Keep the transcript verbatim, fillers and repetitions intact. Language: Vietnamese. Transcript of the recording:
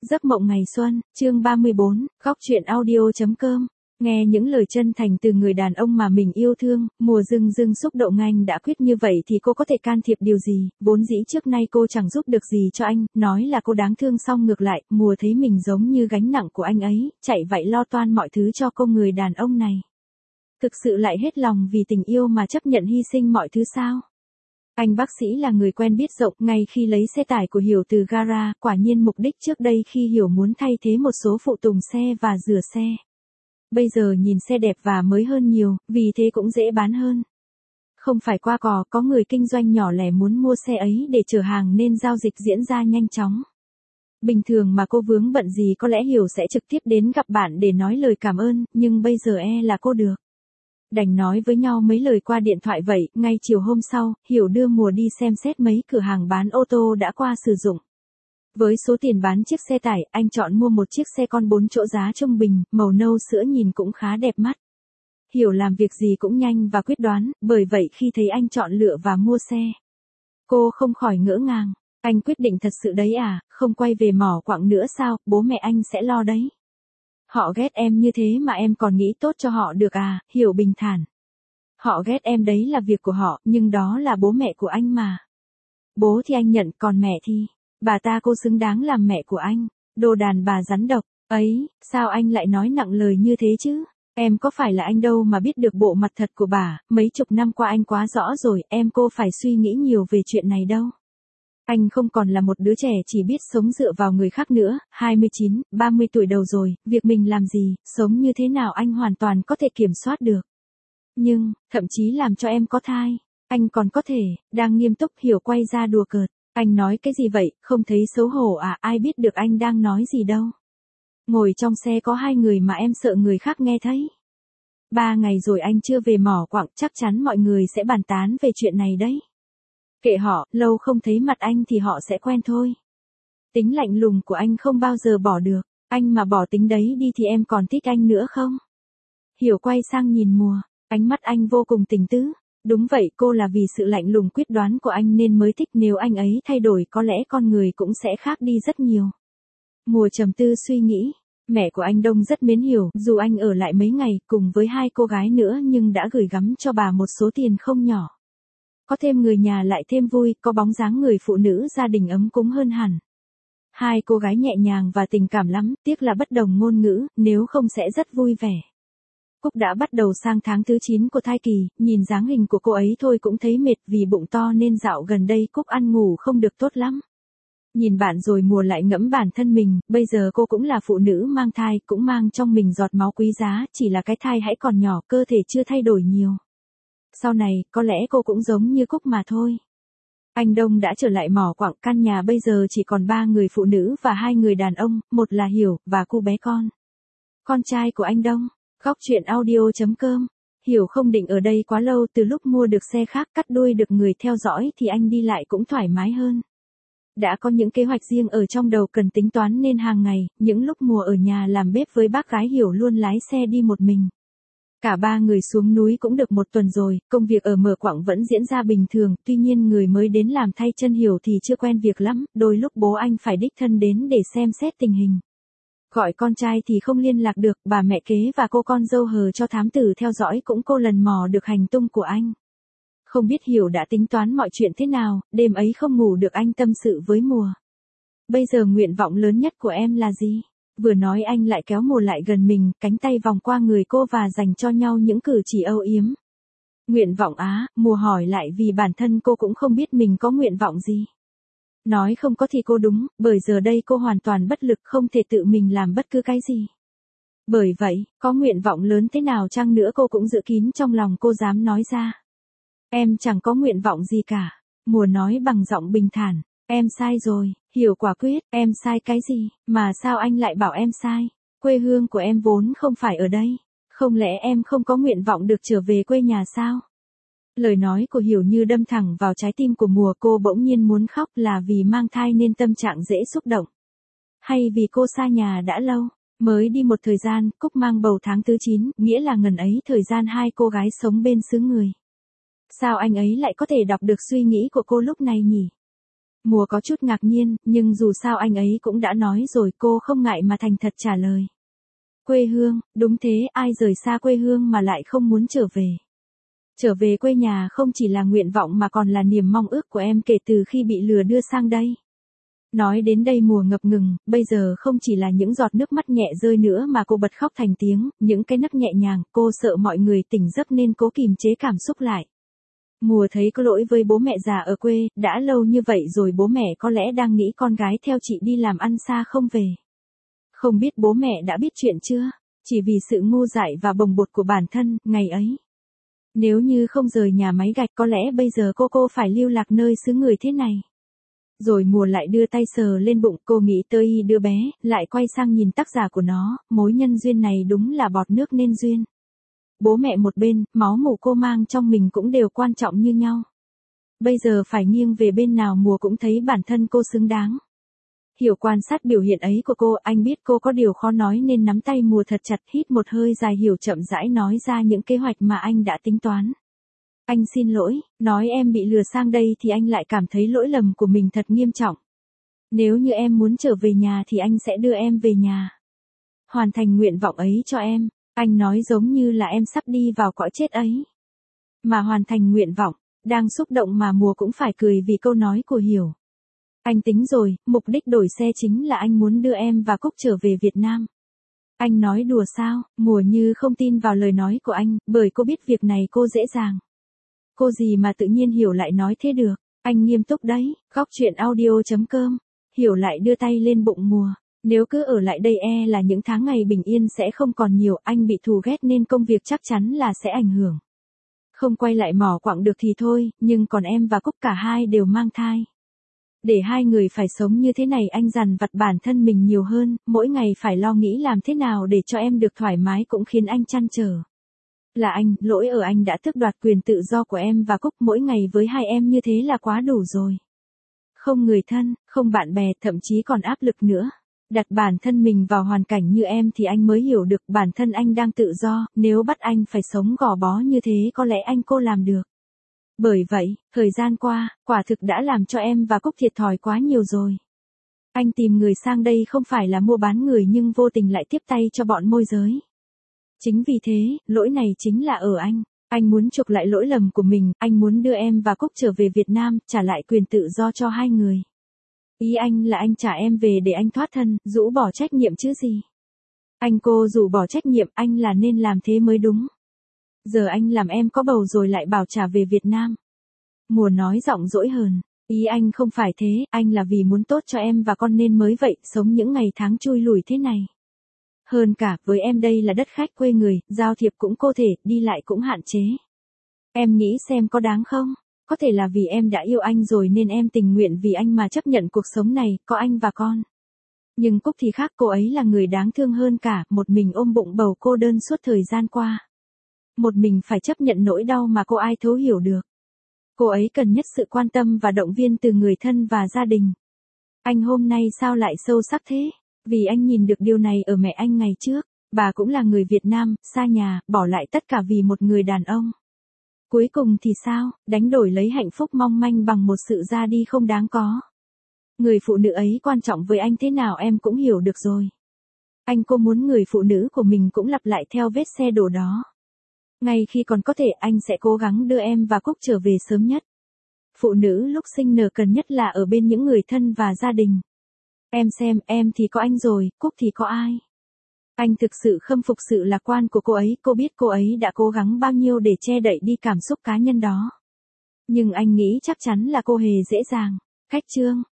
Giấc mộng ngày xuân, chương ba mươi bốn, góc truyện audio.com. Nghe những lời chân thành từ người đàn ông mà mình yêu thương, Mùa dưng dưng xúc động. Anh đã quyết như vậy thì cô có thể can thiệp điều gì, vốn dĩ trước nay cô chẳng giúp được gì cho anh, nói là cô đáng thương xong ngược lại, Mùa thấy mình giống như gánh nặng của anh ấy, chạy vậy lo toan mọi thứ cho cô. Người đàn ông này thực sự lại hết lòng vì tình yêu mà chấp nhận hy sinh mọi thứ sao? Anh bác sĩ là người quen biết rộng, ngay khi lấy xe tải của Hiểu từ gara, quả nhiên mục đích trước đây khi Hiểu muốn thay thế một số phụ tùng xe và rửa xe. Bây giờ nhìn xe đẹp và mới hơn nhiều, vì thế cũng dễ bán hơn. Không phải qua cò, có người kinh doanh nhỏ lẻ muốn mua xe ấy để chở hàng nên giao dịch diễn ra nhanh chóng. Bình thường mà cô vướng bận gì có lẽ Hiểu sẽ trực tiếp đến gặp bạn để nói lời cảm ơn, nhưng bây giờ e là cô được. Đành nói với nhau mấy lời qua điện thoại vậy. Ngay chiều hôm sau, Hiểu đưa Mùa đi xem xét mấy cửa hàng bán ô tô đã qua sử dụng. Với số tiền bán chiếc xe tải, anh chọn mua một chiếc xe con bốn chỗ giá trung bình, màu nâu sữa nhìn cũng khá đẹp mắt. Hiểu làm việc gì cũng nhanh và quyết đoán, bởi vậy khi thấy anh chọn lựa và mua xe, cô không khỏi ngỡ ngàng. Anh quyết định thật sự đấy à, không quay về mỏ quặng nữa sao, bố mẹ anh sẽ lo đấy. Họ ghét em như thế mà em còn nghĩ tốt cho họ được à, Hiểu bình thản. Họ ghét em đấy là việc của họ, nhưng đó là bố mẹ của anh mà. Bố thì anh nhận, còn mẹ thì, bà ta cô xứng đáng làm mẹ của anh. Đồ đàn bà rắn độc, ấy, sao anh lại nói nặng lời như thế chứ? Em có phải là anh đâu mà biết được bộ mặt thật của bà, mấy chục năm qua anh quá rõ rồi, em cô phải suy nghĩ nhiều về chuyện này đâu. Anh không còn là một đứa trẻ chỉ biết sống dựa vào người khác nữa, hai mươi chín, ba mươi tuổi đầu rồi, việc mình làm gì, sống như thế nào anh hoàn toàn có thể kiểm soát được. Nhưng, thậm chí làm cho em có thai, anh còn có thể, đang nghiêm túc. Hiểu quay ra đùa cợt. Anh nói cái gì vậy, không thấy xấu hổ à, ai biết được anh đang nói gì đâu. Ngồi trong xe có hai người mà em sợ người khác nghe thấy. Ba ngày rồi anh chưa về mỏ quặng, chắc chắn mọi người sẽ bàn tán về chuyện này đấy. Kệ họ, lâu không thấy mặt anh thì họ sẽ quen thôi. Tính lạnh lùng của anh không bao giờ bỏ được, anh mà bỏ tính đấy đi thì em còn thích anh nữa không? Hiểu quay sang nhìn Mùa, ánh mắt anh vô cùng tình tứ. Đúng vậy, cô là vì sự lạnh lùng quyết đoán của anh nên mới thích, nếu anh ấy thay đổi có lẽ con người cũng sẽ khác đi rất nhiều. Mùa trầm tư suy nghĩ, mẹ của anh Đông rất mến Hiểu, dù anh ở lại mấy ngày cùng với hai cô gái nữa nhưng đã gửi gắm cho bà một số tiền không nhỏ. Có thêm người nhà lại thêm vui, có bóng dáng người phụ nữ gia đình ấm cúng hơn hẳn. Hai cô gái nhẹ nhàng và tình cảm lắm, tiếc là bất đồng ngôn ngữ, nếu không sẽ rất vui vẻ. Cúc đã bắt đầu sang tháng thứ chín của thai kỳ, nhìn dáng hình của cô ấy thôi cũng thấy mệt, vì bụng to nên dạo gần đây Cúc ăn ngủ không được tốt lắm. Nhìn bạn rồi Mùa lại ngẫm bản thân mình, bây giờ cô cũng là phụ nữ mang thai, cũng mang trong mình giọt máu quý giá, chỉ là cái thai hãy còn nhỏ, cơ thể chưa thay đổi nhiều. Sau này, có lẽ cô cũng giống như Cúc mà thôi. Anh Đông đã trở lại mỏ quặng, căn nhà bây giờ chỉ còn ba người phụ nữ và hai người đàn ông, một là Hiểu, và cô bé con. Con trai của anh Đông. Góc truyện audio.com. Hiểu không định ở đây quá lâu, từ lúc mua được xe khác cắt đuôi được người theo dõi thì anh đi lại cũng thoải mái hơn. Đã có những kế hoạch riêng ở trong đầu cần tính toán nên hàng ngày, những lúc Mùa ở nhà làm bếp với bác gái, Hiểu luôn lái xe đi một mình. Cả ba người xuống núi cũng được một tuần rồi, công việc ở mỏ quặng vẫn diễn ra bình thường, tuy nhiên người mới đến làm thay chân Hiểu thì chưa quen việc lắm, đôi lúc bố anh phải đích thân đến để xem xét tình hình. Gọi con trai thì không liên lạc được, bà mẹ kế và cô con dâu hờ cho thám tử theo dõi cũng cô lần mò được hành tung của anh. Không biết Hiểu đã tính toán mọi chuyện thế nào, đêm ấy không ngủ được anh tâm sự với Mùa. Bây giờ nguyện vọng lớn nhất của em là gì? Vừa nói anh lại kéo Mùa lại gần mình, cánh tay vòng qua người cô và dành cho nhau những cử chỉ âu yếm. Nguyện vọng á, Mùa hỏi lại vì bản thân cô cũng không biết mình có nguyện vọng gì. Nói không có thì cô đúng, bởi giờ đây cô hoàn toàn bất lực, không thể tự mình làm bất cứ cái gì. Bởi vậy, có nguyện vọng lớn thế nào chăng nữa cô cũng giữ kín trong lòng, cô dám nói ra. Em chẳng có nguyện vọng gì cả. Mùa nói bằng giọng bình thản. Em sai rồi. Hiểu quả quyết. Em sai cái gì, mà sao anh lại bảo em sai? Quê hương của em vốn không phải ở đây. Không lẽ em không có nguyện vọng được trở về quê nhà sao? Lời nói của Hiểu như đâm thẳng vào trái tim của Mùa, cô bỗng nhiên muốn khóc, là vì mang thai nên tâm trạng dễ xúc động. Hay vì cô xa nhà đã lâu, mới đi một thời gian, Cúc mang bầu tháng thứ chín, nghĩa là ngần ấy thời gian hai cô gái sống bên xứ người. Sao anh ấy lại có thể đọc được suy nghĩ của cô lúc này nhỉ? Mùa có chút ngạc nhiên, nhưng dù sao anh ấy cũng đã nói rồi, cô không ngại mà thành thật trả lời. Quê hương, đúng thế, ai rời xa quê hương mà lại không muốn trở về. Trở về quê nhà không chỉ là nguyện vọng mà còn là niềm mong ước của em kể từ khi bị lừa đưa sang đây. Nói đến đây Mùa ngập ngừng, bây giờ không chỉ là những giọt nước mắt nhẹ rơi nữa mà cô bật khóc thành tiếng, những cái nấc nhẹ nhàng, cô sợ mọi người tỉnh giấc nên cố kìm chế cảm xúc lại. Mùa thấy có lỗi với bố mẹ già ở quê, đã lâu như vậy rồi bố mẹ có lẽ đang nghĩ con gái theo chị đi làm ăn xa không về. Không biết bố mẹ đã biết chuyện chưa, chỉ vì sự ngu dại và bồng bột của bản thân, ngày ấy. Nếu như không rời nhà máy gạch có lẽ bây giờ cô cô phải lưu lạc nơi xứ người thế này. Rồi Mùa lại đưa tay sờ lên bụng, cô nghĩ tới đứa bé, lại quay sang nhìn tác giả của nó, mối nhân duyên này đúng là bọt nước nên duyên. Bố mẹ một bên, máu mủ cô mang trong mình cũng đều quan trọng như nhau. Bây giờ phải nghiêng về bên nào Mùa cũng thấy bản thân cô xứng đáng. Hiểu quan sát biểu hiện ấy của cô, anh biết cô có điều khó nói nên nắm tay Mùa thật chặt, hít một hơi dài, Hiểu chậm rãi nói ra những kế hoạch mà anh đã tính toán. Anh xin lỗi, nói em bị lừa sang đây thì anh lại cảm thấy lỗi lầm của mình thật nghiêm trọng. Nếu như em muốn trở về nhà thì anh sẽ đưa em về nhà. Hoàn thành nguyện vọng ấy cho em, anh nói giống như là em sắp đi vào cõi chết ấy. Mà hoàn thành nguyện vọng, đang xúc động mà Mùa cũng phải cười vì câu nói của Hiểu. Anh tính rồi, mục đích đổi xe chính là anh muốn đưa em và Cúc trở về Việt Nam. Anh nói đùa sao, Mùa như không tin vào lời nói của anh, bởi cô biết việc này cô dễ dàng. Cô gì mà tự nhiên Hiểu lại nói thế được, anh nghiêm túc đấy, góc chuyện audio chấm com. Hiểu lại đưa tay lên bụng Mùa, nếu cứ ở lại đây e là những tháng ngày bình yên sẽ không còn nhiều, anh bị thù ghét nên công việc chắc chắn là sẽ ảnh hưởng. Không quay lại mỏ quặng được thì thôi, nhưng còn em và Cúc cả hai đều mang thai. Để hai người phải sống như thế này anh dằn vặt bản thân mình nhiều hơn, mỗi ngày phải lo nghĩ làm thế nào để cho em được thoải mái cũng khiến anh trăn trở. Là anh, lỗi ở anh đã tước đoạt quyền tự do của em và Cúc, mỗi ngày với hai em như thế là quá đủ rồi. Không người thân, không bạn bè, thậm chí còn áp lực nữa. Đặt bản thân mình vào hoàn cảnh như em thì anh mới hiểu được bản thân anh đang tự do, nếu bắt anh phải sống gò bó như thế có lẽ anh cô làm được. Bởi vậy, thời gian qua, quả thực đã làm cho em và Cúc thiệt thòi quá nhiều rồi. Anh tìm người sang đây không phải là mua bán người nhưng vô tình lại tiếp tay cho bọn môi giới. Chính vì thế, lỗi này chính là ở anh. Anh muốn chuộc lại lỗi lầm của mình, anh muốn đưa em và Cúc trở về Việt Nam, trả lại quyền tự do cho hai người. Ý anh là anh trả em về để anh thoát thân, rũ bỏ trách nhiệm chứ gì. Anh cô rũ bỏ trách nhiệm, anh là nên làm thế mới đúng. Giờ anh làm em có bầu rồi lại bảo trả về Việt Nam. Mùa nói giọng dỗi hờn. Ý anh không phải thế, anh là vì muốn tốt cho em và con nên mới vậy, sống những ngày tháng chui lủi thế này. Hơn cả, với em đây là đất khách quê người, giao thiệp cũng cô thể, đi lại cũng hạn chế. Em nghĩ xem có đáng không? Có thể là vì em đã yêu anh rồi nên em tình nguyện vì anh mà chấp nhận cuộc sống này, có anh và con. Nhưng Cúc thì khác, cô ấy là người đáng thương hơn cả, một mình ôm bụng bầu cô đơn suốt thời gian qua. Một mình phải chấp nhận nỗi đau mà cô ai thấu hiểu được. Cô ấy cần nhất sự quan tâm và động viên từ người thân và gia đình. Anh hôm nay sao lại sâu sắc thế? Vì anh nhìn được điều này ở mẹ anh ngày trước, bà cũng là người Việt Nam, xa nhà, bỏ lại tất cả vì một người đàn ông. Cuối cùng thì sao, đánh đổi lấy hạnh phúc mong manh bằng một sự ra đi không đáng có. Người phụ nữ ấy quan trọng với anh thế nào em cũng hiểu được rồi. Anh cô muốn người phụ nữ của mình cũng lặp lại theo vết xe đổ đó. Ngay khi còn có thể anh sẽ cố gắng đưa em và Cúc trở về sớm nhất. Phụ nữ lúc sinh nở cần nhất là ở bên những người thân và gia đình. Em xem, em thì có anh rồi, Cúc thì có ai? Anh thực sự khâm phục sự lạc quan của cô ấy, cô biết cô ấy đã cố gắng bao nhiêu để che đậy đi cảm xúc cá nhân đó. Nhưng anh nghĩ chắc chắn là cô hề dễ dàng. Khách chương